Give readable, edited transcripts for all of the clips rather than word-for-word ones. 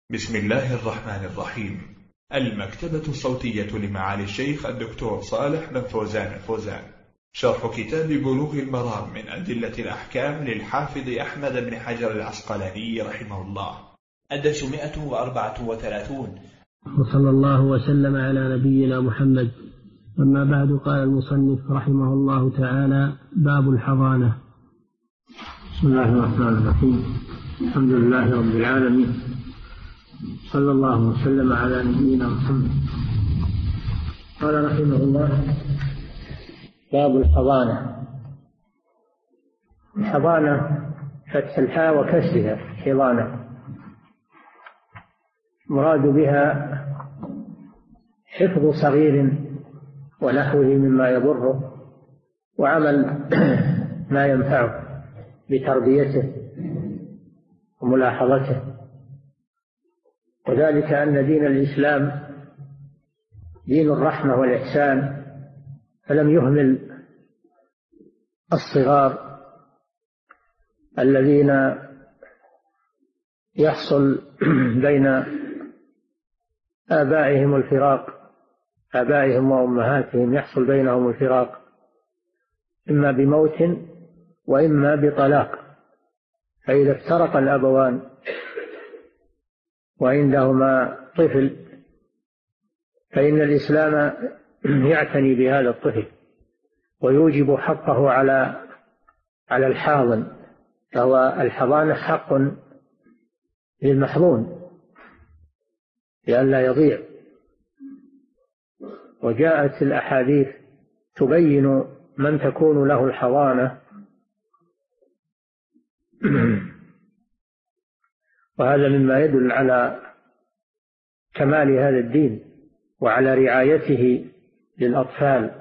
بسم الله الرحمن الرحيم. المكتبة الصوتية لمعالي الشيخ الدكتور صالح بن فوزان الفوزان، شرح كتاب بلوغ المرام من أدلة الأحكام للحافظ أحمد بن حجر العسقلاني رحمه الله، الدرس 134. وصلى الله وسلم على نبينا محمد. أما بعد، قال المصنف رحمه الله تعالى: باب الحضانة. بسم الله الرحمن الرحيم. الحمد لله رب العالمين، صلى الله وسلم على نبينا محمد. قال رحمه الله: باب الحضانة. الحضانة فتح الحاء وكسرها حضانة، مراد بها حفظ صغير ونحوه مما يضره، وعمل ما ينفعه بتربيته وملاحظته. وذلك أن دين الإسلام دين الرحمة والإحسان، فلم يهمل الصغار الذين يحصل بين آبائهم الفراق، آبائهم وأمهاتهم يحصل بينهم الفراق، إما بموت وإما بطلاق. فإذا افترق الأبوان وعندهما طفل، فإن الإسلام يعتني بهذا الطفل ويوجب حقه على الحاضن، فهو الحضانة حق للمحظون لئلا يضيع. وجاءت الأحاديث تبين من تكون له الحضانة، وهذا مما يدل على كمال هذا الدين وعلى رعايته للأطفال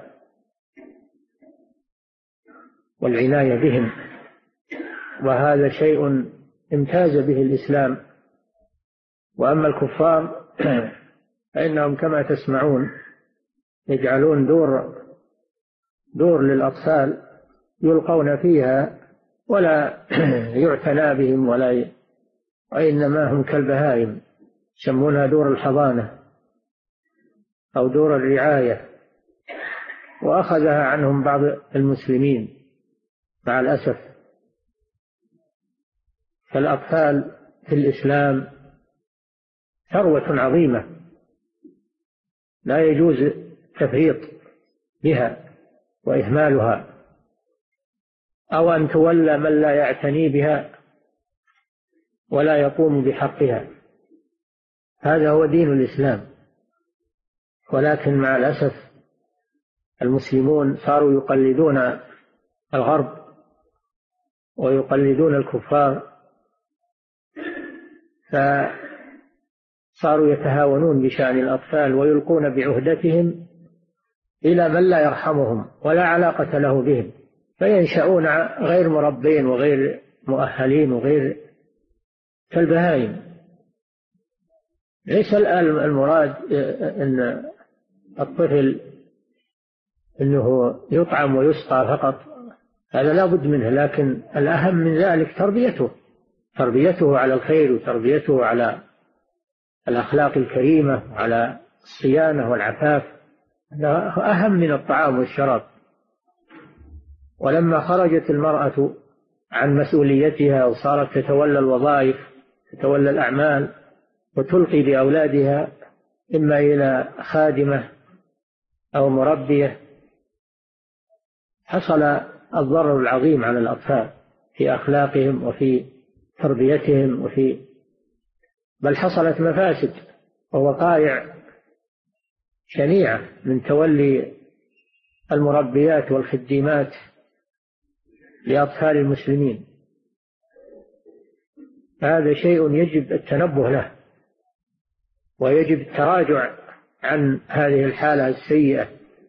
والعناية بهم، وهذا شيء امتاز به الإسلام. وأما الكفار فإنهم كما تسمعون يجعلون دور للأطفال يلقون فيها ولا يعتنى بهم وإنما هم كالبهائم، يسمونها دور الحضانة أو دور الرعاية، وأخذها عنهم بعض المسلمين مع الأسف. فالأطفال في الإسلام ثروة عظيمة لا يجوز التفريط بها وإهمالها، أو أن تولى من لا يعتني بها ولا يقوم بحقها. هذا هو دين الإسلام. ولكن مع الأسف المسلمون صاروا يقلدون الغرب ويقلدون الكفار، فصاروا يتهاونون بشأن الأطفال ويلقون بعهدتهم إلى من لا يرحمهم ولا علاقة له بهم، فينشأون غير مربين وغير مؤهلين وغير كالبهائم. ليس المراد أن الطفل أنه يطعم ويسقى فقط، هذا لا بد منه، لكن الأهم من ذلك تربيته على الخير، وتربيته على الأخلاق الكريمة وعلى الصيانة والعفاف. هذا أهم من الطعام والشراب. ولما خرجت المرأة عن مسؤوليتها وصارت تتولى الوظائف، تتولى الأعمال، وتلقي بأولادها إما إلى خادمة أو مربية، حصل الضرر العظيم على الأطفال في أخلاقهم وفي تربيتهم، بل حصلت مفاسد ووقائع شنيعة من تولي المربيات والخديمات لأطفال المسلمين. هذا شيء يجب التنبه له، ويجب التراجع عن هذه الحالة السيئة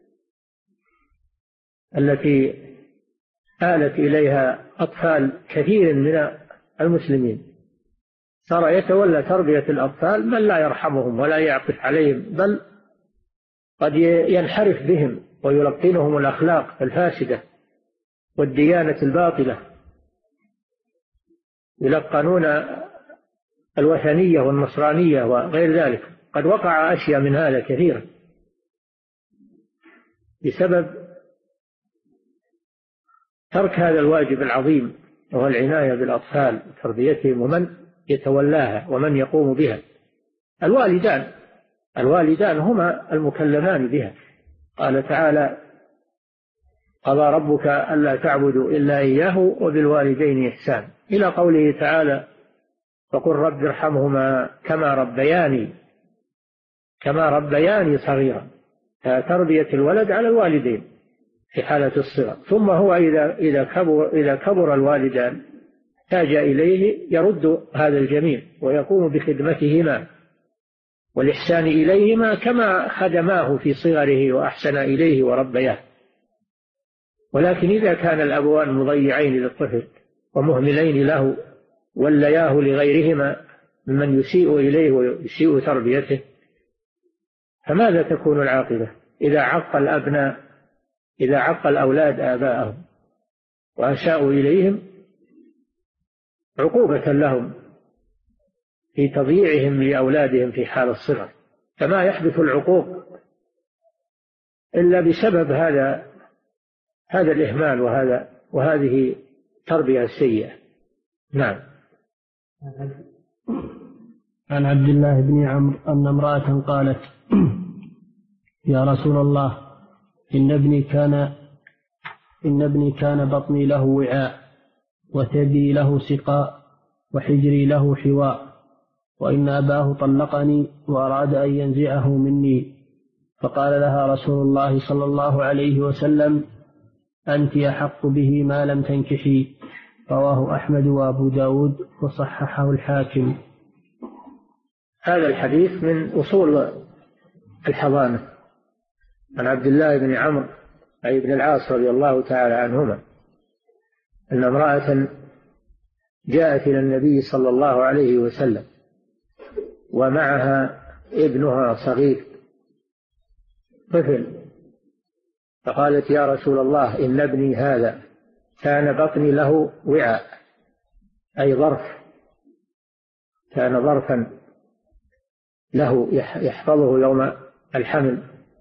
التي آلت إليها أطفال كثير من المسلمين. صار يتولى تربية الأطفال من لا يرحمهم ولا يعطف عليهم، بل قد ينحرف بهم ويلقنهم الأخلاق الفاسدة والديانة الباطلة، يلقنون الوثنية والنصرانية وغير ذلك. قد وقع أشياء من هذا كثيرا بسبب ترك هذا الواجب العظيم، وهو العناية بالأطفال وتربيتهم ومن يتولاها ومن يقوم بها. الوالدان هما المكلفان بها. قال تعالى: قضى ربك ألا تعبدوا إلا إياه وبالوالدين إحسان، إلى قوله تعالى: فقل رب ارحمهما كما ربياني صغيرا. تربية الولد على الوالدين في حالة الصغر، ثم هو إذا كبر الوالدان احتاج إليه يرد هذا الجميل ويقوم بخدمتهما والإحسان إليهما كما خدماه في صغره وأحسن إليه وربياه. ولكن إذا كان الأبوان مضيعين للطفل ومهملين له ولياه لغيرهما ممن يسيء إليه ويسيء تربيته، فماذا تكون العاقبة إذا عق الأولاد آباءهم وأساءوا إليهم عقوبة لهم في تضييعهم لأولادهم في حال الصغر؟ فما يحدث العقوق إلا بسبب هذا الإهمال وهذه التربية السيئة. نعم. عن عبد الله بن عمرو أن امرأة قالت: يا رسول الله، إن ابني كان بطني له وعاء، وثدي له سقاء، وحجري له حواء، وإن أباه طلقني وأراد أن ينزعه مني. فقال لها رسول الله صلى الله عليه وسلم: أنت أحق به ما لم تنكحي. رواه أحمد وأبو داود وصححه الحاكم. هذا الحديث من أصول الحضانة. عن عبد الله بن عمرو أي بن العاص رضي الله تعالى عنهما أن امرأة جاءت إلى النبي صلى الله عليه وسلم ومعها ابنها صغير طفل، فقالت: يا رسول الله، إن ابني هذا كان بطني له وعاء، أي ظرف، كان ظرفا له يحفظه يوم الحمل،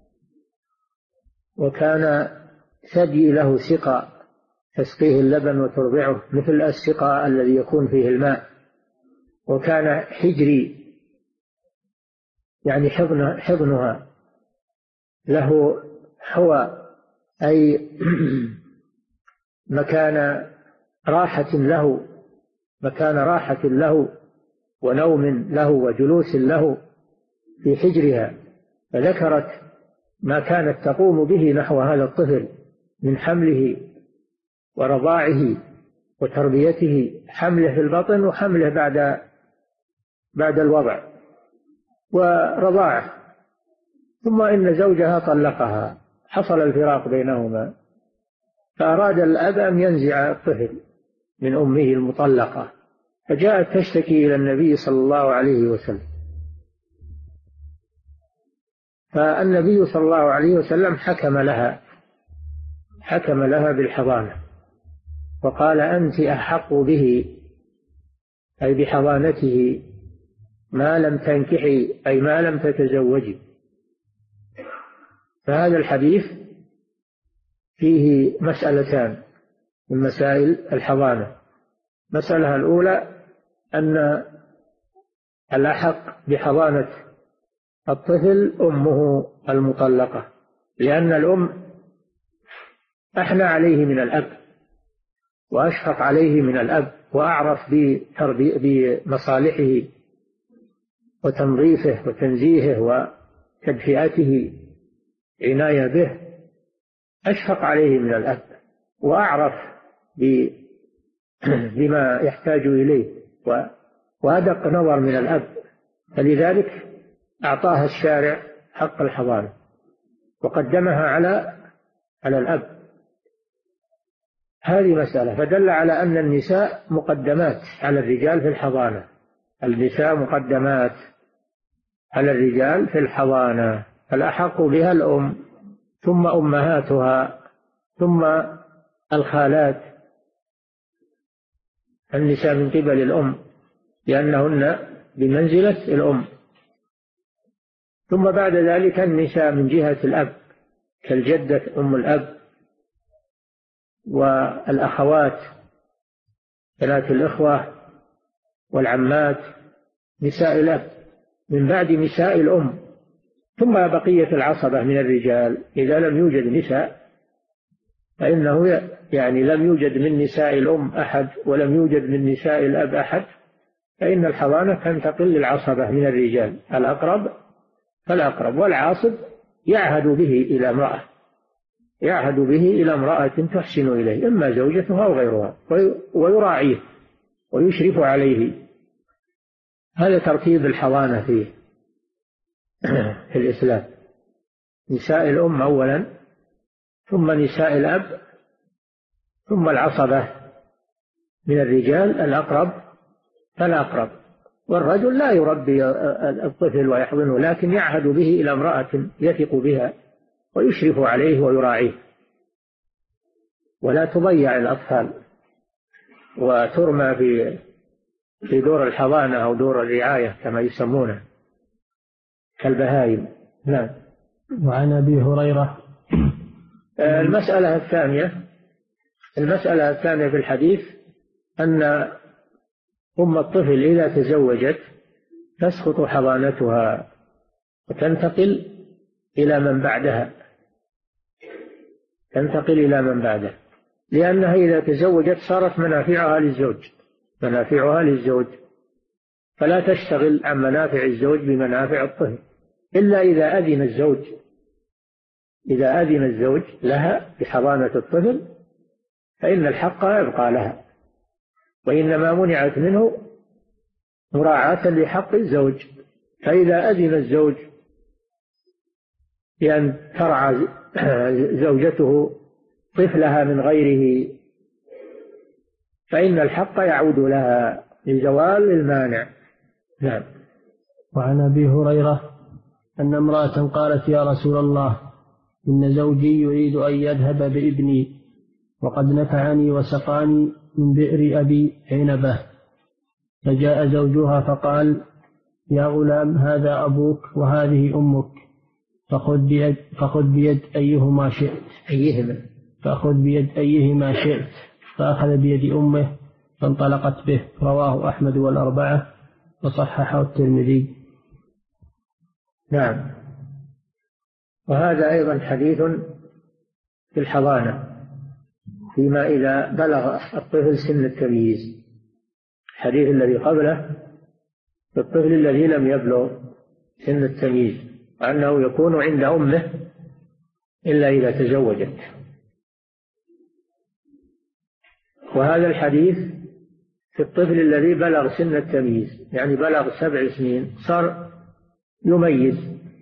وكان ثدي له سقى تسقيه اللبن وترضعه مثل السقى الذي يكون فيه الماء، وكان حجري يعني حضنها له حوى، أي مكان راحة له ونوم له وجلوس له في حجرها. فذكرت ما كانت تقوم به نحو هذا الطفل من حمله ورضاعه وتربيته، حمله في البطن وحمله بعد الوضع ورضاعه. ثم إن زوجها طلقها، حصل الفراق بينهما، فأراد الأب أن ينزع الطفل من أمه المطلقة، فجاءت تشتكي إلى النبي صلى الله عليه وسلم، فالنبي صلى الله عليه وسلم حكم لها بالحضانة، وقال: أنت أحق به أي بحضانته ما لم تنكحي أي ما لم تتزوجي. فهذا الحديث فيه مسألتان من مسائل الحضانة. المسألة الأولى أن الأحق بحضانة الطفل أمه المطلقة، لأن الأم أحنى عليه من الأب وأشفق عليه من الأب وأعرف بمصالحه وتنظيفه وتنزيهه وتدفئته، عناية به، أشفق عليه من الأب وأعرف بما يحتاج إليه وأدق نظر من الأب، فلذلك أعطاها الشارع حق الحضانة وقدمها على الأب. هذه مسألة، فدل على أن النساء مقدمات على الرجال في الحضانة. النساء مقدمات على الرجال في الحضانة، الأحق بها الأم، ثم أمهاتها، ثم الخالات. النساء من قبل الأم لأنهن بمنزلة الأم. ثم بعد ذلك النساء من جهة الأب كالجدة أم الأب والأخوات بنات الإخوة والعمات نساء الأب من بعد نساء الأم. ثم بقية العصبة من الرجال إذا لم يوجد نساء فإنه يعني لم يوجد من نساء الأم أحد ولم يوجد من نساء الأب أحد، فإن الحضانة تنتقل للعصبة من الرجال الأقرب فالأقرب، والعاصب يعهد به إلى امرأة تحسن إليه إما زوجته أو غيرها ويراعيه ويشرف عليه. هذا ترتيب الحضانة في الإسلام: نساء الأم أولا، ثم نساء الأب، ثم العصبة من الرجال الأقرب فالأقرب. والرجل لا يربي الطفل ويحضنه، لكن يعهد به إلى امرأة يثق بها ويشرف عليه ويراعيه، ولا تضيع الأطفال وترمى في دور الحضانة أو دور الرعاية كما يسمونه كالبهائم. نعم. وعن أبي هريرة المسألة الثانية في الحديث أن أم الطفل إذا تزوجت تسقط حضانتها وتنتقل إلى من بعدها، لأنها إذا تزوجت صارت منافعها للزوج، فلا تشتغل عن منافع الزوج بمنافع الطفل إلا إذا أذن الزوج لها بحضانة الطفل فإن الحق يبقى لها، وإنما منعت منه مراعاة لحق الزوج. فإذا أذن الزوج بأن ترعى زوجته طفلها من غيره فإن الحق يعود لها لزوال المانع. نعم. وعن أبي هريرة أن امرأة قالت: يا رسول الله، إن زوجي يريد أن يذهب بابني وقد نفعني وسقاني من بئر أبي عنبة. فجاء زوجها فقال: يا غلام، هذا أبوك وهذه أمك، فخذ بيد أيهما شئت. فأخذ بيد أمه فانطلقت به. رواه أحمد والأربعة وصححه الترمذي. نعم. وهذا أيضا حديث في الحضانة فيما إذا بلغ الطفل سن التمييز. الحديث الذي قبله في الطفل الذي لم يبلغ سن التمييز، وأنه يكون عند أمه إلا إذا تزوجت. وهذا الحديث في الطفل الذي بلغ سن التمييز، يعني بلغ 7 سنين، صار يميز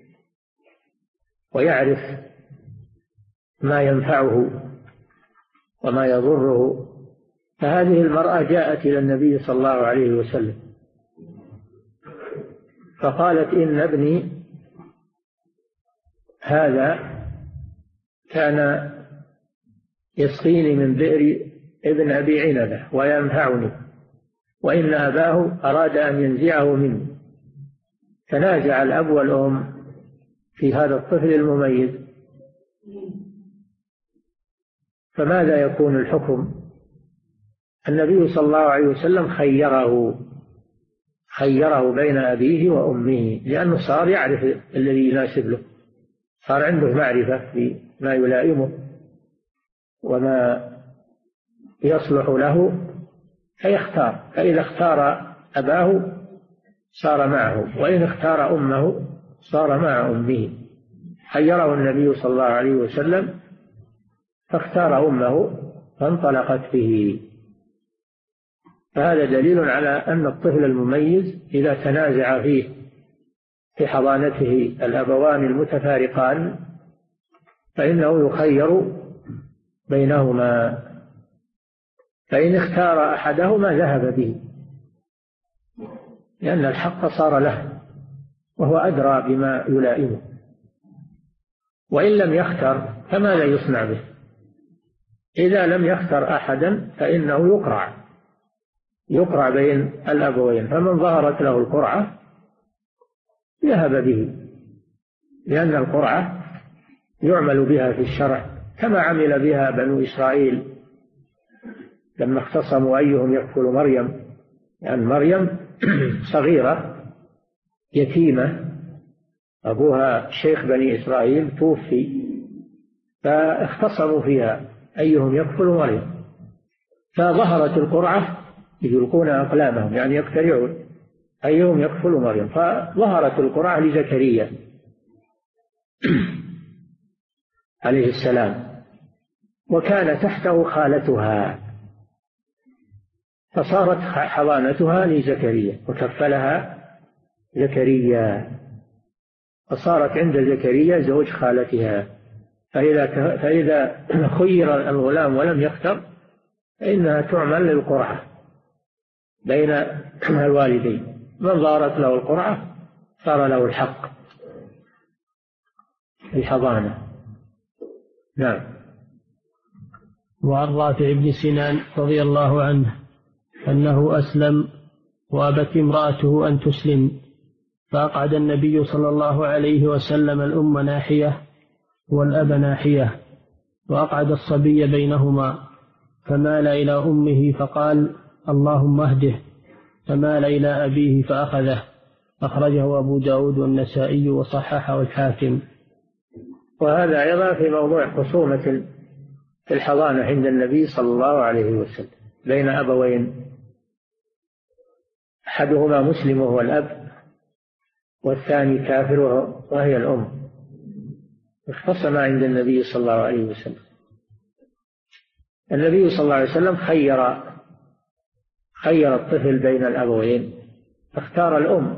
ويعرف ما ينفعه وما يضره. فهذه المرأة جاءت إلى النبي صلى الله عليه وسلم فقالت: إن ابني هذا كان يسقيني من بئر ابن أبي عنبة وينفعني، وإن أباه أراد أن ينزعه مني. تنازع الأب والأم في هذا الطفل المميز، فماذا يكون الحكم؟ النبي صلى الله عليه وسلم خيره بين أبيه وأمه، لأنه صار يعرف الذي يناسب له، صار عنده معرفة بما يلائمه وما يصلح له فيختار. فإذا اختار أباه صار معه، وإن اختار أمه صار مع أمه. خيره النبي صلى الله عليه وسلم فاختار أمه فانطلقت به. فهذا دليل على أن الطفل المميز إذا تنازع فيه في حضانته الأبوان المتفارقان فإنه يخير بينهما، فإن اختار أحدهما ذهب به، لأن الحق صار له وهو أدرى بما يلائمه. وإن لم يختر فماذا يصنع به؟ إذا لم يختر أحدا فإنه يقرع يقرع بين الأبوين، فمن ظهرت له القرعة ذهب به، لأن القرعة يعمل بها في الشرع كما عمل بها بنو إسرائيل لما اختصموا أيهم يكفل مريم، لأن مريم صغيرة يتيمة، أبوها شيخ بني إسرائيل توفي، فاختصموا فيها أيهم يكفل مريم، فظهرت القرعة يلقون أقلامهم يعني يقترعون أيهم يكفل مريم، فظهرت القرعة لزكريا عليه السلام، وكان تحته خالتها، فصارت حضانتها لزكريا وكفلها زكريا، فصارت عند زكريا زوج خالتها. فإذا خير الغلام ولم يختر فإنها تعمل للقرعة بين الوالدين، من ظهرت له القرعة صار له الحق في الحضانة. نعم. وعن رافع بن سنان رضي الله عنه أنه أسلم وأبت امرأته أن تسلم، فأقعد النبي صلى الله عليه وسلم الأم ناحية والأب ناحية، وأقعد الصبي بينهما، فمال إلى أمه فقال اللهم اهده، فمال إلى أبيه فأخذه. أخرجه أبو داود والنسائي وصححه الحاكم. وهذا أيضا في موضوع خصومة في الحضانة عند النبي صلى الله عليه وسلم بين أبوين، أحدهما مسلم وهو الأب، والثاني كافر وهي الأم، اختصم عند النبي صلى الله عليه وسلم. النبي صلى الله عليه وسلم خير الطفل بين الأبوين، فاختار الأم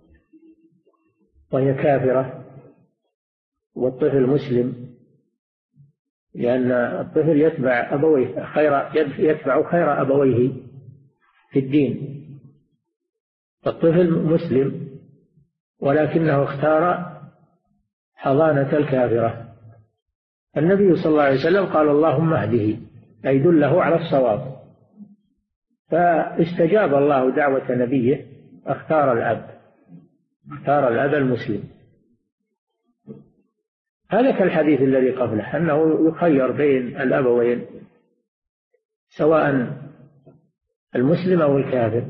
وهي كافرة والطفل مسلم، لأن الطفل يتبع أبويه يتبع خير أبويه في الدين، الطفل مسلم ولكنه اختار حضانة الكافرة. النبي صلى الله عليه وسلم قال اللهم اهده، أي دله على الصواب، فاستجاب الله دعوة نبيه، اختار الأب المسلم. هذا كالحديث الذي قبله أنه يخير بين الأبوين سواء المسلم أو الكافر،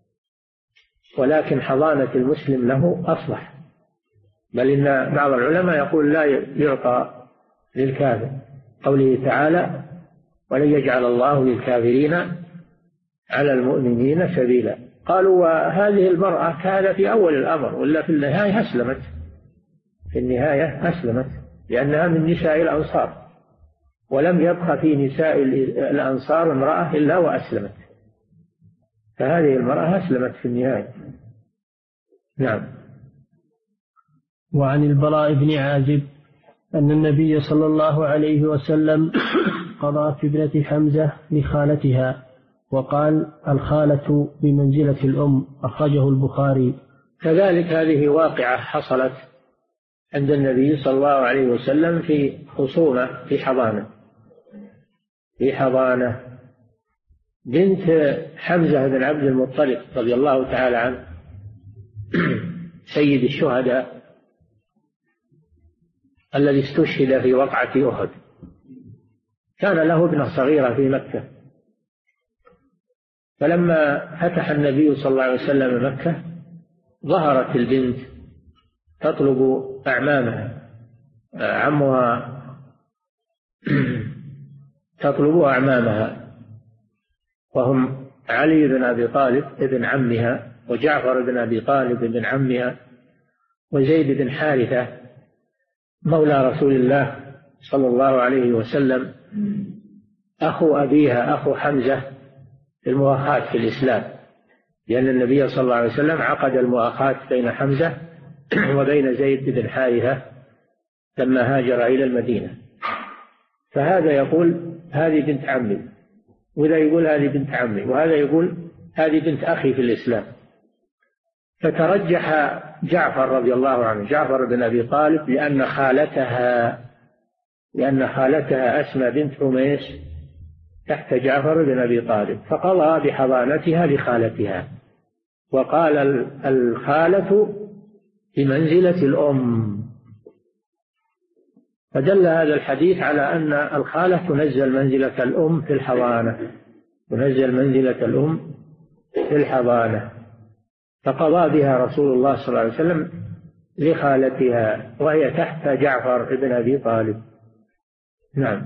ولكن حضانة المسلم له أصلح، بل إن بعض العلماء يقول لا يعطى للكافر، قوله تعالى ولن يجعل الله للكافرين على المؤمنين سبيلا. قالوا وهذه المرأة كان في أول الأمر، ولا في النهاية أسلمت، لأنها من نساء الأنصار، ولم يبق في نساء الأنصار امرأة إلا وأسلمت، فهذه المرأة أسلمت في النهاية. نعم. وعن البراء بن عازب أن النبي صلى الله عليه وسلم قضى في ابنة حمزة لخالتها، وقال الخالة بمنزلة الأم. أخرجه البخاري. كذلك هذه واقعة حصلت عند النبي صلى الله عليه وسلم في خصومة في حضانة بنت حمزة بن عبد المطلب رضي الله تعالى عنه سيد الشهداء الذي استشهد في وقعة أحد. كان له ابنة صغيرة في مكة، فلما فتح النبي صلى الله عليه وسلم مكة ظهرت البنت تطلب أعمامها، عمها تطلب أعمامها، وهم علي بن أبي طالب ابن عمها، وجعفر بن أبي طالب ابن عمها، وزيد بن حارثة مولى رسول الله صلى الله عليه وسلم أخو أبيها أخو حمزة المؤاخاة في الإسلام، لأن النبي صلى الله عليه وسلم عقد المؤاخاة بين حمزة وبين زيد بن حارثة لما هاجر إلى المدينة. فهذا يقول هذه بنت عمي، وذا يقول هذه بنت عمي، وهذا يقول هذه بنت أخي في الإسلام. فترجح جعفر رضي الله عنه، جعفر بن أبي طالب، لأن خالتها أسمى بنت عميس تحت جعفر بن أبي طالب، فقضى بحضانتها لخالتها، وقال الخالة بمنزلة الأم. فدل هذا الحديث على أن الخالة تنزل منزلة الأم في الحضانة، تنزل منزلة الأم في الحضانة، فقضى بها رسول الله صلى الله عليه وسلم لخالتها وهي تحت جعفر بن أبي طالب. نعم.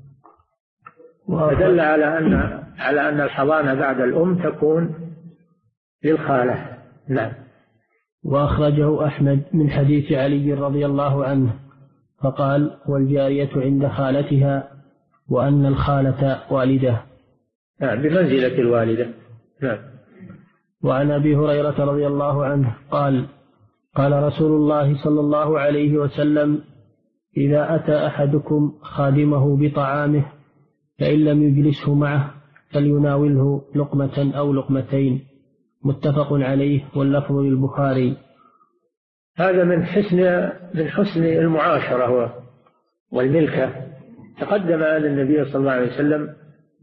فدل على أن الحضانة بعد الأم تكون للخالة. نعم. وأخرجه أحمد من حديث علي رضي الله عنه فقال: والجارية عند خالتها، وأن الخالة والدة. نعم، بمنزلة الوالدة. نعم. وعن أبي هريرة رضي الله عنه قال: قال رسول الله صلى الله عليه وسلم: إذا أتى أحدكم خادمه بطعامه فإن لم يجلسه معه فليناوله لقمة أو لقمتين. متفق عليه، واللفظ للبخاري. هذا من حسن المعاشرة والملكة. تقدم أن النبي صلى الله عليه وسلم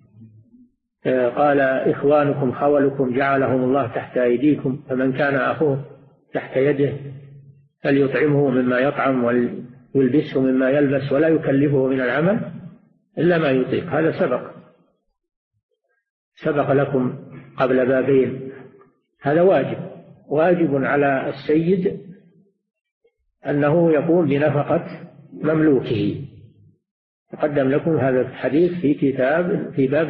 قال: إخوانكم خولكم جعلهم الله تحت أيديكم، فمن كان أخوه تحت يده فليطعمه مما يطعم ويلبسه مما يلبس ولا يكلفه من العمل إلا ما يطيق. هذا سبق لكم قبل بابين. هذا واجب على السيد أنه يقوم بنفقة مملوكه. تقدم لكم هذا الحديث في باب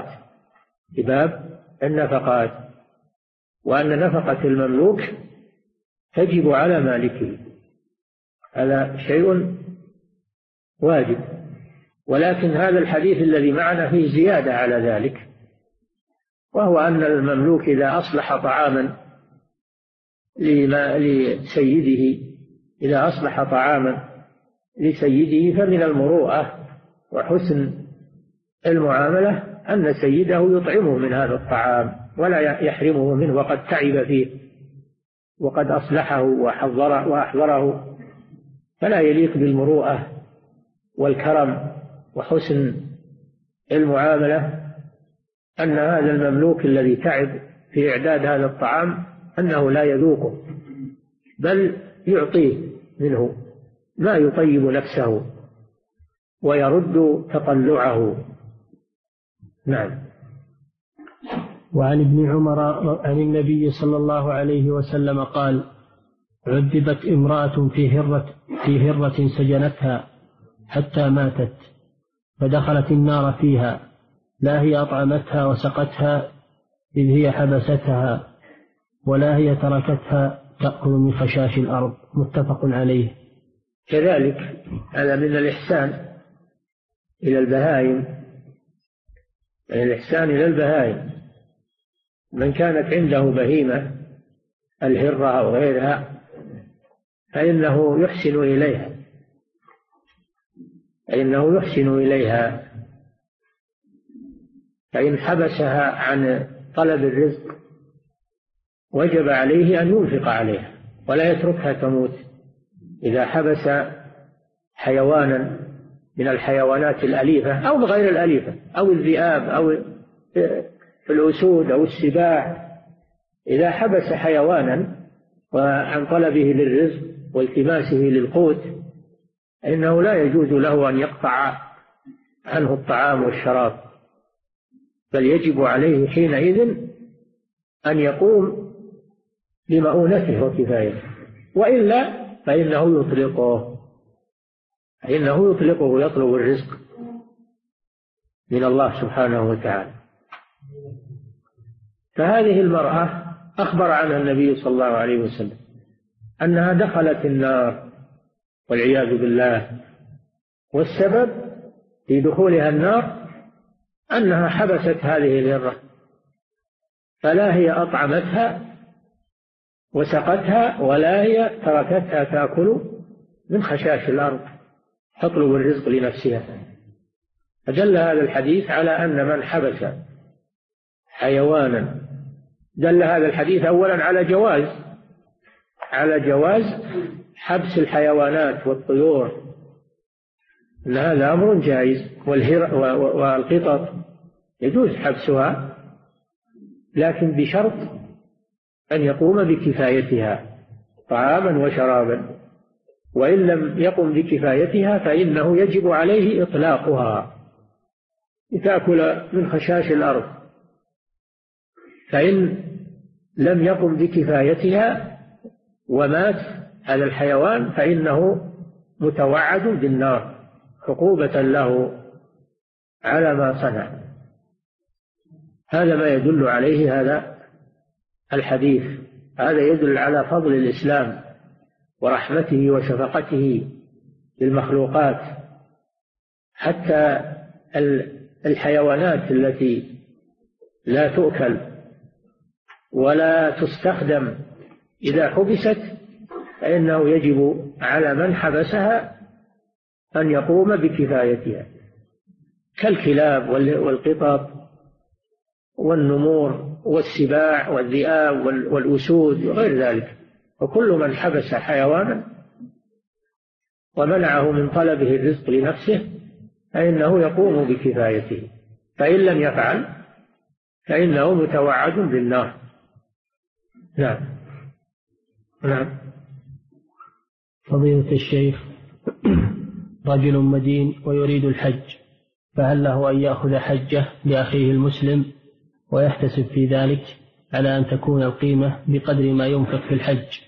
النفقات، وأن نفقة المملوك تجب على مالكه، هذا شيء واجب. ولكن هذا الحديث الذي معنا فيه زيادة على ذلك، وهو أن المملوك إذا أصلح طعاما لسيده فمن المروءة وحسن المعاملة أن سيده يطعمه من هذا الطعام ولا يحرمه منه، وقد تعب فيه وقد أصلحه وأحضره. فلا يليق بالمروءة والكرم وحسن المعاملة أن هذا المملوك الذي تعب في إعداد هذا الطعام أنه لا يذوقه، بل يعطيه منه ما يطيب نفسه ويرد تطلعه. نعم. وعن ابن عمر عن النبي صلى الله عليه وسلم قال: عذبت امرأة في هرة سجنتها حتى ماتت، فدخلت النار فيها، لا هي أطعمتها وسقتها إذ هي حبستها، ولا هي تركتها تأكل من خشاش الأرض. متفق عليه. كذلك هذا من الإحسان إلى البهائم، من كانت عنده بهيمة الهرة أو غيرها فإنه يحسن إليها، فإن حبسها عن طلب الرزق وجب عليه أن ينفق عليها ولا يتركها تموت. إذا حبس حيوانا من الحيوانات الأليفة أو غير الأليفة أو الذئاب أو الأسود أو السباع، إذا حبس حيوانا وعن طلبه للرزق والتماسه للقوت إنه لا يجوز له أن يقطع عنه الطعام والشراب، بل يجب عليه حينئذ أن يقوم بمؤونته وكفايته، وإلا فإنه يطلقه ويطلب الرزق من الله سبحانه وتعالى. فهذه المرأة أخبر عنها النبي صلى الله عليه وسلم أنها دخلت النار والعياذ بالله، والسبب في دخولها النار أنها حبست هذه الهرة، فلا هي أطعمتها وسقتها ولا هي تركتها تأكل من خشاش الأرض تطلب الرزق لنفسها. فدل هذا الحديث على أن من حبس حيوانا، دل هذا الحديث أولا على جواز حبس الحيوانات والطيور، أن هذا أمر جائز، والقطط يجوز حبسها، لكن بشرط أن يقوم بكفايتها طعاما وشرابا، وإن لم يقم بكفايتها فإنه يجب عليه إطلاقها لتأكل من خشاش الأرض. فإن لم يقم بكفايتها ومات هذا الحيوان فإنه متوعد بالنار عقوبة له على ما صنع. هذا ما يدل عليه هذا الحديث. هذا يدل على فضل الإسلام ورحمته وشفقته للمخلوقات. حتى الحيوانات التي لا تؤكل ولا تستخدم إذا حبست فإنه يجب على من حبسها أن يقوم بكفايتها، كالكلاب والقطط والنمور والسباع والذئاب والأسود وغير ذلك. وكل من حبس حيوانا ومنعه من طلبه الرزق لنفسه فإنه يقوم بكفايته، فإن لم يفعل فإنه متوعد بالنار. نعم. نعم. فضيلة الشيخ، رجل مدين ويريد الحج، فهل له أن يأخذ حجه لأخيه المسلم ويحتسب في ذلك على أن تكون القيمة بقدر ما ينفق في الحج؟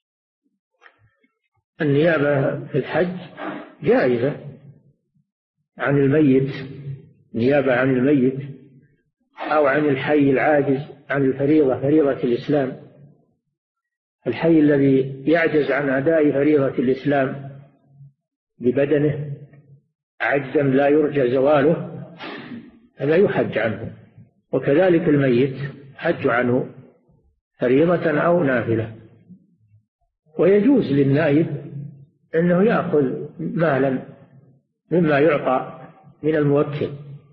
النيابة في الحج جائزة عن الميت، نيابة عن الميت أو عن الحي العاجز عن الفريضة، فريضة الإسلام. الحي الذي يعجز عن أداء فريضة الإسلام ببدنه عجزا لا يرجى زواله فلا يحج عنه، وكذلك الميت حج عنه فريضة أو نافلة. ويجوز للنائب أنه يأخذ مالا مما يعطى من الموكل،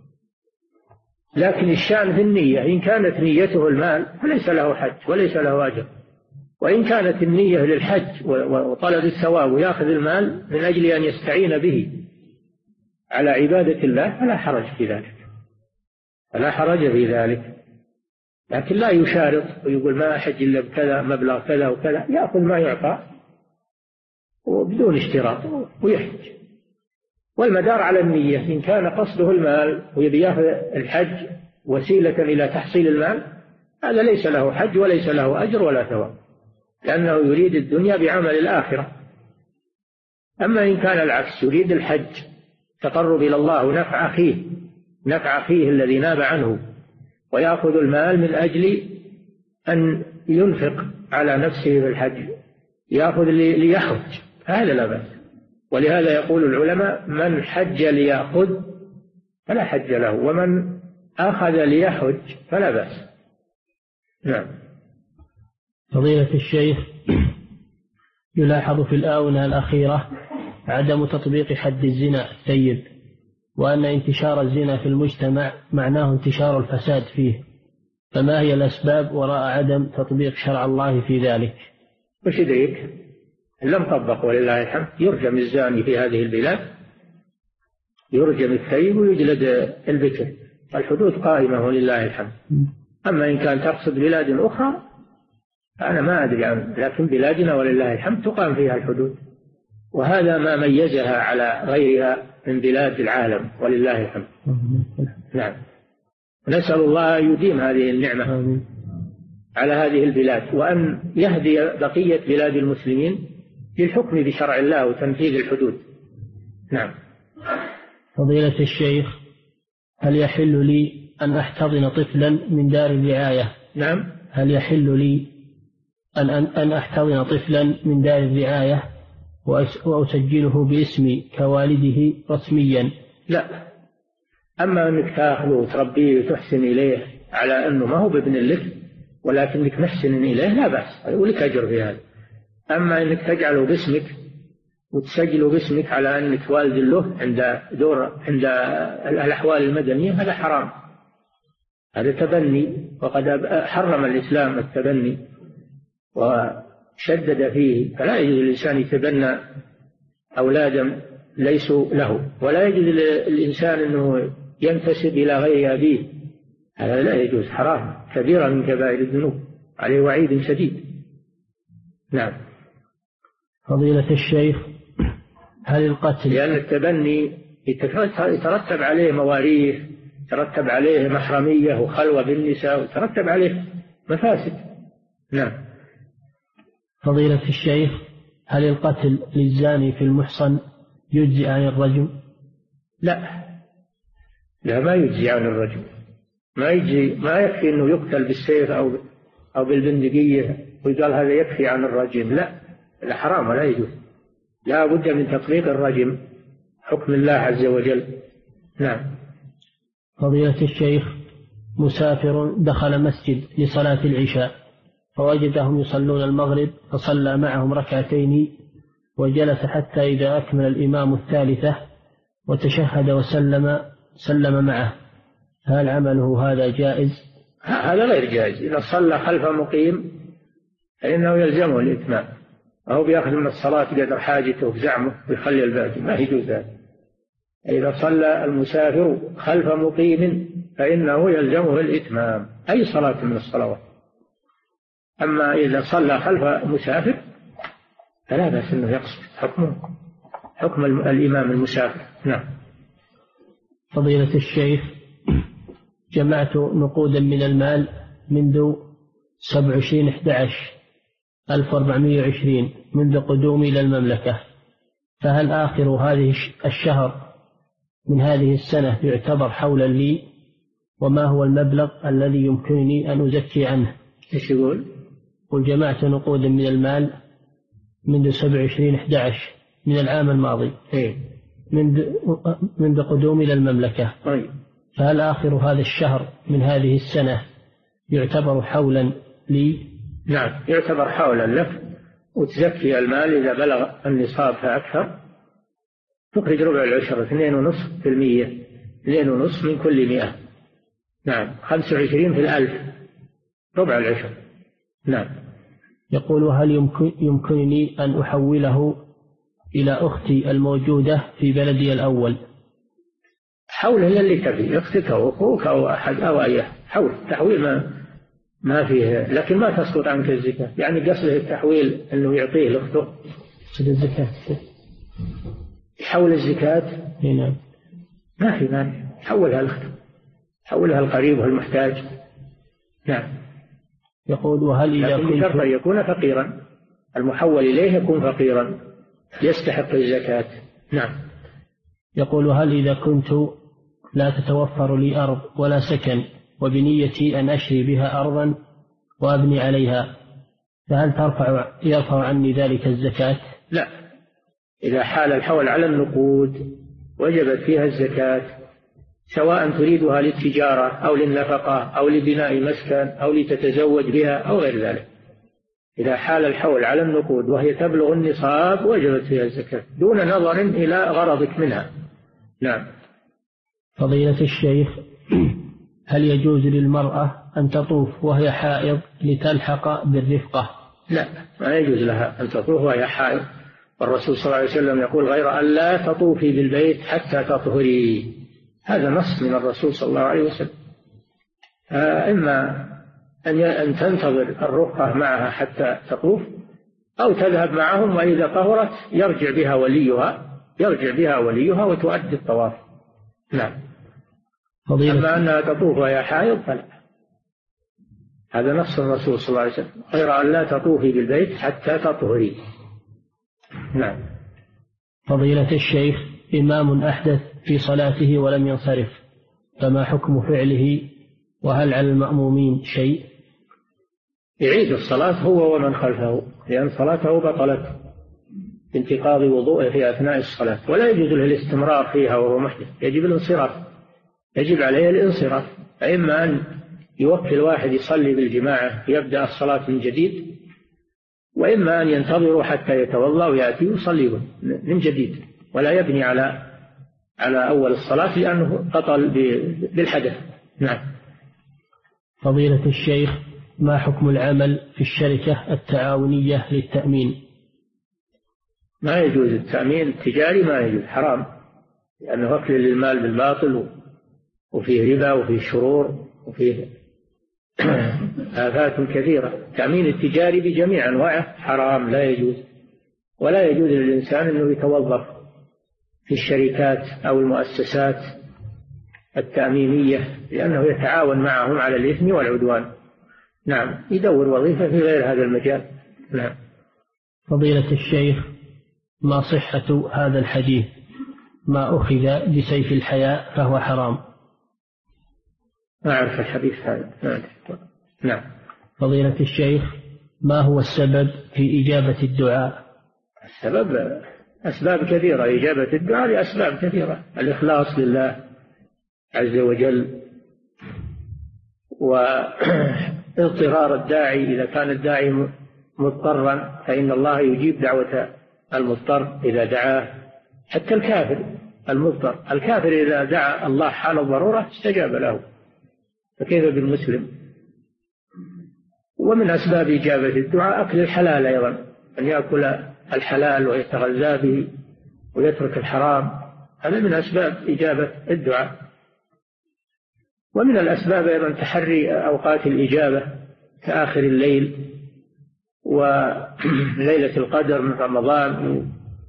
لكن الشأن في النية. إن كانت نيته المال فليس له حج وليس له أجر، وإن كانت النية للحج وطلب الثواب ويأخذ المال من أجل أن يستعين به على عبادة الله فلا حرج في ذلك، فلا حرج في ذلك. لكن لا يشارط ويقول ما أحج إلا بكذا مبلغ كذا وكذا، يأخذ ما يعطى وبدون اشتراط ويحج. والمدار على النية. إن كان قصده المال ويبي يأخذ الحج وسيلة إلى تحصيل المال هذا ليس له حج وليس له أجر ولا ثواب، لأنه يريد الدنيا بعمل الآخرة. أما إن كان العكس، يريد الحج تقرب إلى الله ونفع أخيه الذي ناب عنه، ويأخذ المال من أجل أن ينفق على نفسه في الحج، يأخذ ليحج، هذا لا بأس. ولهذا يقول العلماء من حج ليأخذ فلا حج له، ومن أخذ ليحج فلا بأس. نعم. فضيلة الشيخ، يلاحظ في الآونة الأخيرة عدم تطبيق حد الزنا الثيب، وأن انتشار الزنا في المجتمع معناه انتشار الفساد فيه، فما هي الأسباب وراء عدم تطبيق شرع الله في ذلك؟ وش يدريك؟ لم طبق ولله الحمد. يرجم الزاني في هذه البلاد، يرجم الثيب ويجلد البكر، الحدود قائمة ولله الحمد. أما إن كان تقصد بلاد أخرى أنا ما أدري عنه، لكن بلادنا ولله الحمد تقام فيها الحدود، وهذا ما ميزها على غيرها من بلاد العالم ولله الحمد. نعم. نسأل الله يديم هذه النعمة على هذه البلاد، وأن يهدي بقية بلاد المسلمين للحكم بشرع الله وتنفيذ الحدود. نعم. فضيلة الشيخ، هل يحل لي أن أحتضن طفلا من دار الرعاية؟ نعم. هل يحل لي أن أحتضن طفلا من دار الرعاية وأسجله باسمي كوالده رسميا؟ لا. أما أنك تأخذه وتربيه وتحسن إليه على أنه ما هو بابن لك ولكنك محسن إليه لا بأس، ولك أجر في هذا. أما أنك تجعله باسمك وتسجله باسمك على أنك والد له عند الأحوال المدنية هذا حرام، هذا تبني، وقد حرم الإسلام التبني وشدد فيه، فلا يجوز للإنسان يتبنى أولادا ليسوا له، ولا يجوز للإنسان أنه ينتسب إلى غير أبيه هذا لا يجوز، حرام، كبيرة من كبائر الذنوب، عليه وعيد شديد. نعم. فضيلة الشيخ، هل القتل، لأن التبني يترتب عليه مواريث، يترتب عليه محرمية وخلوة بالنساء، ويترتب عليه مفاسد. نعم. فضيلة الشيخ، هل القتل للزاني في المحصن يجزي عن الرجم؟ لا، ما يجزي عن الرجم، ما يكفي أنه يقتل بالسيف أو بالبندقية ويقال هذا يكفي عن الرجم. لا حرام ولا يجوز، لا بد من تطبيق الرجم، حكم الله عز وجل. نعم. فضيلة الشيخ، مسافر دخل مسجد لصلاة العشاء فوجدهم يصلون المغرب فصلى معهم ركعتين وجلس حتى إذا أكمل الإمام الثالثة وتشهد سلم معه، هل عمله هذا جائز؟ هذا غير جائز. إذا صلى خلف مقيم فإنه يلزمه الإتمام، أو بيأخذ من الصلاة قدر حاجته وزعمه ويخلي الباقي، ما يجوز ذلك. إذا صلى المسافر خلف مقيم فإنه يلزمه الإتمام أي صلاة من الصلوات. أما إذا صلى خلف مسافر فلا بأس أنه يقصر، حكم الإمام المسافر. نعم. فضيلة الشيخ، جمعت نقودا من المال منذ 27/11/1420 منذ قدومي إلى المملكة، فهل آخر هذه الشهر من هذه السنة يعتبر حولا لي؟ وما هو المبلغ الذي يمكنني أن أزكي عنه؟ إيش يقول؟ قل جمعت نقودا من المال منذ 27/11 من العام الماضي منذ قدومي إلى المملكة، فهل آخر هذا الشهر من هذه السنة يعتبر حولا لي؟ نعم، يعتبر حولا لك، وتزكي المال إذا بلغ النصاب فأكثر، تخرج ربع العشر 2.5%، 2.5 من كل 100. نعم، 25 في 1000 ربع العشر. نعم. يقول هل يمكنني أن أحوله إلى أختي الموجودة في بلدي الأول؟ حول اللي تبي، أختك أو أخوك أو أحد أو أي حول، تحويل ما فيه، لكن ما تسقط عنك الزكاة. يعني قصده التحويل أنه يعطيه لأخته الزكاة، يحول الزكاة. نعم. ما في مانع، حولها لأخته، حولها القريب والمحتاج. نعم. يقول وهل إذا كنت شرط يكون فقيرا، المحول إليه يكون فقيرا يستحق الزكاة. نعم. يقول هل إذا كنت لا تتوفر لي أرض ولا سكن وبنيتي أن أشري بها أرضا وأبني عليها، فهل يرفع عني ذلك الزكاة؟ لا، إذا حال الحول على النقود وجبت فيها الزكاة، سواء تريدها للتجارة أو للنفقة أو لبناء مسكن أو لتتزوج بها أو غير ذلك. إذا حال الحول على النقود وهي تبلغ النصاب وجبت فيها الزكاة دون نظر إلى غرضك منها. نعم. فضيلة الشيخ، هل يجوز للمرأة أن تطوف وهي حائض لتلحق بالرفقة؟ لا، ما يجوز لها أن تطوف وهي حائض، والرسول صلى الله عليه وسلم يقول غير أن لا تطوفي بالبيت حتى تطهري، هذا نص من الرسول صلى الله عليه وسلم. إما أن تنتظر الرفقة معها حتى تطوف، أو تذهب معهم وإذا طهرت يرجع بها وليها وتؤدي الطواف. نعم. أما أنها تطوف وهي حائض فلا، هذا نص الرسول صلى الله عليه وسلم غير أن لا تطوفي بالبيت حتى تطهري. نعم. فضيلة الشيخ، إمام أحدث في صلاته ولم ينصرف، فما حكم فعله؟ وهل على المأمومين شيء؟ يعيد الصلاة هو ومن خلفه، لأن صلاته بطلت بانتقاض وضوءه في أثناء الصلاة، ولا يجوز له الاستمرار فيها وهو محدث، يجب الانصراف، يجب عليه الانصراف. فإما أن يوكل واحد يصلي بالجماعة يبدأ الصلاة من جديد، وإما أن ينتظروا حتى يتوضأ ويأتي ويصلي من جديد، ولا يبني على أول الصلاة لأنه بطل بالحدث. نعم. فضيلة الشيخ، ما حكم العمل في الشركة التعاونية للتأمين؟ ما يجوز التأمين التجاري، ما يجوز، حرام، لأنه أكل للمال بالباطل وفيه ربا وفيه شرور وفيه آفات كثيرة. التأمين التجاري بجميع أنواعه حرام، لا يجوز، ولا يجوز للإنسان أنه يتوظف في الشركات أو المؤسسات التأمينية، لأنه يتعاون معهم على الإثم والعدوان. نعم، يدور وظيفة في غير هذا المجال. نعم. فضيلة الشيخ، ما صحة هذا الحديث: ما أخذ بسيف الحياء فهو حرام؟ ما أعرف الحديث هذا. نعم. فضيلة الشيخ، ما هو السبب في إجابة الدعاء؟ السبب أسباب كثيرة، إجابة الدعاء لأسباب كثيرة: الإخلاص لله عز وجل، واضطرار الداعي، إذا كان الداعي مضطرا فإن الله يجيب دعوة المضطر إذا دعاه. حتى الكافر المضطر، الكافر إذا دعا الله حال الضرورة استجاب له، فكيف بالمسلم؟ ومن أسباب إجابة الدعاء أكل الحلال أيضا، أن يأكل الحلال ويتغذى به ويترك الحرام، هذا من أسباب إجابة الدعاء. ومن الأسباب أيضا تحري أوقات الإجابة كآخر الليل وليلة القدر من رمضان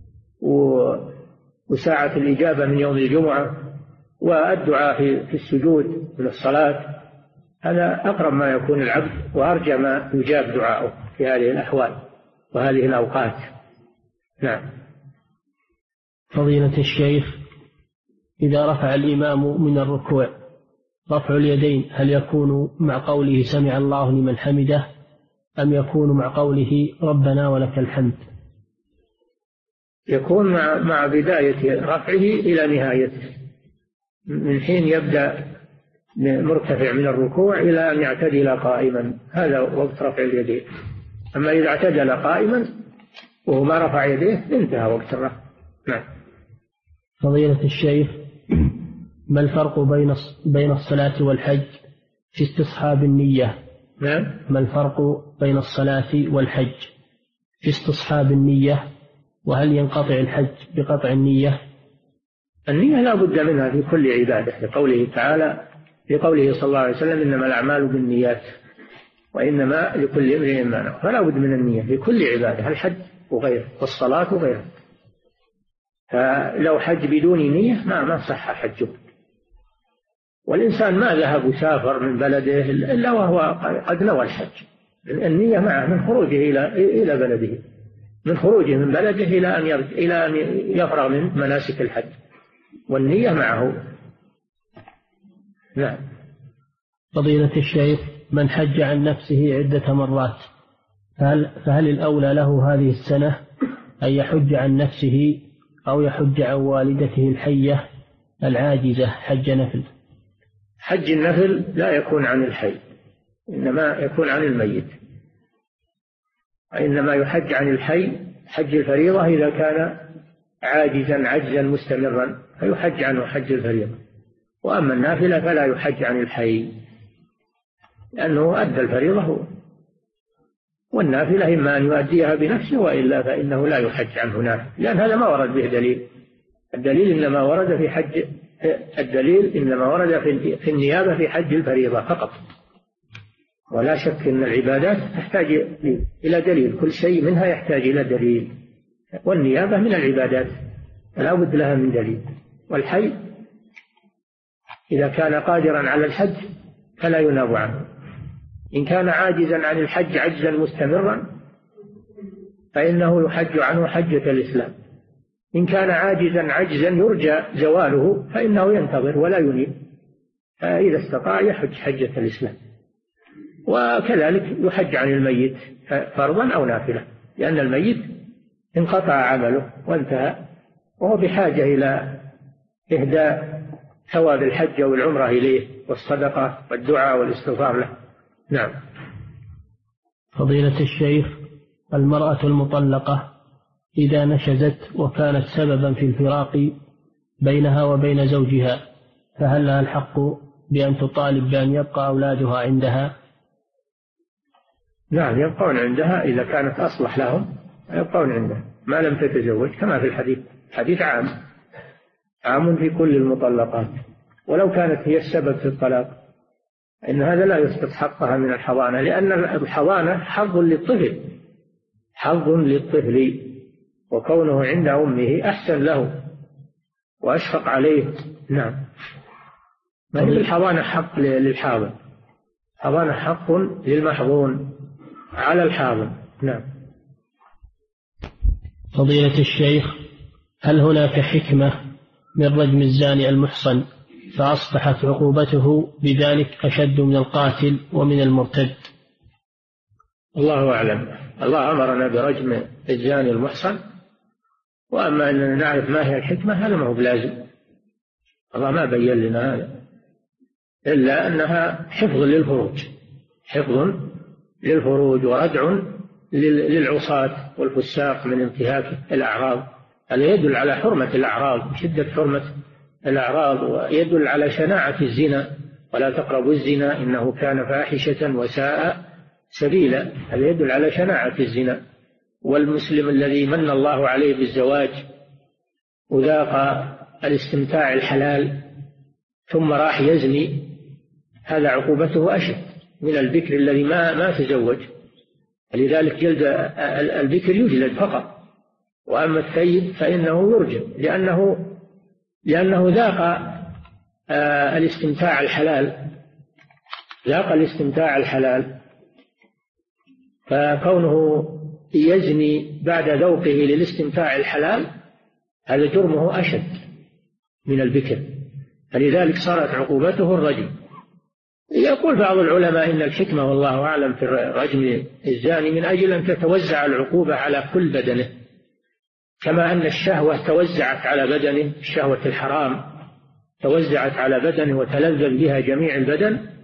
وساعة الإجابة من يوم الجمعة، والدعاء في السجود من الصلاة. هذا أقرب ما يكون العبد وأرجى ما يجاب دعاؤه في هذه الأحوال وهذه الأوقات. نعم. فضيلة الشيخ، إذا رفع الإمام من الركوع رفع اليدين هل يكون مع قوله سمع الله لمن حمده أم يكون مع قوله ربنا ولك الحمد؟ يكون مع بداية رفعه إلى نهايته، من حين يبدأ مرتفع من الركوع إلى أن يعتدل قائما، هذا وقت رفع اليدين. أما إذا اعتدل قائما وهو ما رفع يديه انتهى وقت الرفع. نعم. فضيلة الشيخ، ما الفرق بين الصلاة والحج في استصحاب النية؟ نعم. ما الفرق بين الصلاة والحج في استصحاب النية؟ وهل ينقطع الحج بقطع النية؟ النية لا بد منها في كل عبادة، لقوله تعالى في قوله صلى الله عليه وسلم إنما الأعمال بالنيات وإنما لكل امرئ ما نوى، فلا بد من النية في كل عبادة، الحج وغيره والصلاة وغيره. فلو حج بدون نية ما صح حجه. والإنسان ما ذهب وسافر من بلده إلا وهو قد نوى الحج، النية معه من خروجه إلى بلده، من خروجه من بلده إلى أن يفرغ من مناسك الحج، والنية معه. نعم. فضيلة الشيخ، من حج عن نفسه عدة مرات فهل الأولى له هذه السنة أن يحج عن نفسه أو يحج عن والدته الحية العاجزة حج نفل؟ حج النفل لا يكون عن الحي، إنما يكون عن الميت. وإنما يحج عن الحي حج الفريضة إذا كان عاجزا عجزا مستمرا فيحج عنه حج الفريضة. وأما النافلة فلا يحج عن الحي، لأنه أدى الفريضة هو، والنافلة إما أن يؤديها بنفسه وإلا فإنه لا يحج عنه نافلة، لأن هذا ما ورد به دليل. الدليل إنما ورد في حج، الدليل إنما ورد في النيابة في حج الفريضة فقط. ولا شك أن العبادات تحتاج إلى دليل، كل شيء منها يحتاج إلى دليل، والنيابة من العبادات لا بد لها من دليل. والحي إذا كان قادرا على الحج فلا يناب عنه، إن كان عاجزا عن الحج عجزا مستمرا فإنه يحج عنه حجة الإسلام، إن كان عاجزا عجزا يرجى زواله فإنه ينتظر ولا ينيب، فإذا استطاع يحج حجة الإسلام. وكذلك يحج عن الميت فرضا أو نافلة، لأن الميت انقطع عمله وانتهى وهو بحاجة إلى إهداء ثواب الحج والعمرة إليه والصدقة والدعاء والاستغفار له. نعم. فضيلة الشيخ، المرأة المطلقة إذا نشزت وكانت سببا في الفراق بينها وبين زوجها فهل لها الحق بأن تطالب بأن يبقى أولادها عندها؟ نعم، يبقون عندها إذا كانت أصلح لهم، يبقون عندها ما لم تتزوج، كما في الحديث. حديث عام في كل المطلقات، ولو كانت هي السبب في الطلاق إن هذا لا يثبت حقها من الحضانة، لأن الحضانة حظ للطفل، حظ للطفل، وكونه عند أمه أحسن له وأشفق عليه. نعم. ما هي الحضانة حق للحاضن، حضانة حق للمحظون على الحاضن. نعم. فضيلة الشيخ، هل هناك حكمة من رجم الزاني المحصن فأصبحت عقوبته بذلك أشد من القاتل ومن المرتد؟ الله أعلم. الله أمرنا برجم الزاني المحصن، وأما أن نعرف ما هي الحكمة هذا ما هو بلازم، الله ما بين لنا هذا، إلا أنها حفظ للفروج، حفظ للفروج وردع للعصاة والفساق من انتهاك الأعراض. هذا يدل على حرمة الأعراض، شدة حرمة الأعراض، ويدل على شناعة الزنا، ولا تقربوا الزنا إنه كان فاحشة وساء سبيلا. هذا يدل على شناعة الزنا. والمسلم الذي من الله عليه بالزواج وذاق الاستمتاع الحلال ثم راح يزني، هذا عقوبته أشد من البكر الذي ما تزوج. لذلك جلد البكر يجلد فقط، وأما الثيب فإنه يرجم، لأنه ذاق الاستمتاع الحلال، ذاق الاستمتاع الحلال، فكونه يزني بعد ذوقه للاستمتاع الحلال هذا جرمه أشد من البكر، فلذلك صارت عقوبته الرجم. يقول بعض العلماء إن الحكمة والله أعلم في رجم الزاني من أجل أن تتوزع العقوبة على كل بدنه، كما أن الشهوة توزعت على بدنه، شهوة الحرام توزعت على بدنه وتلذذ بها جميع البدن،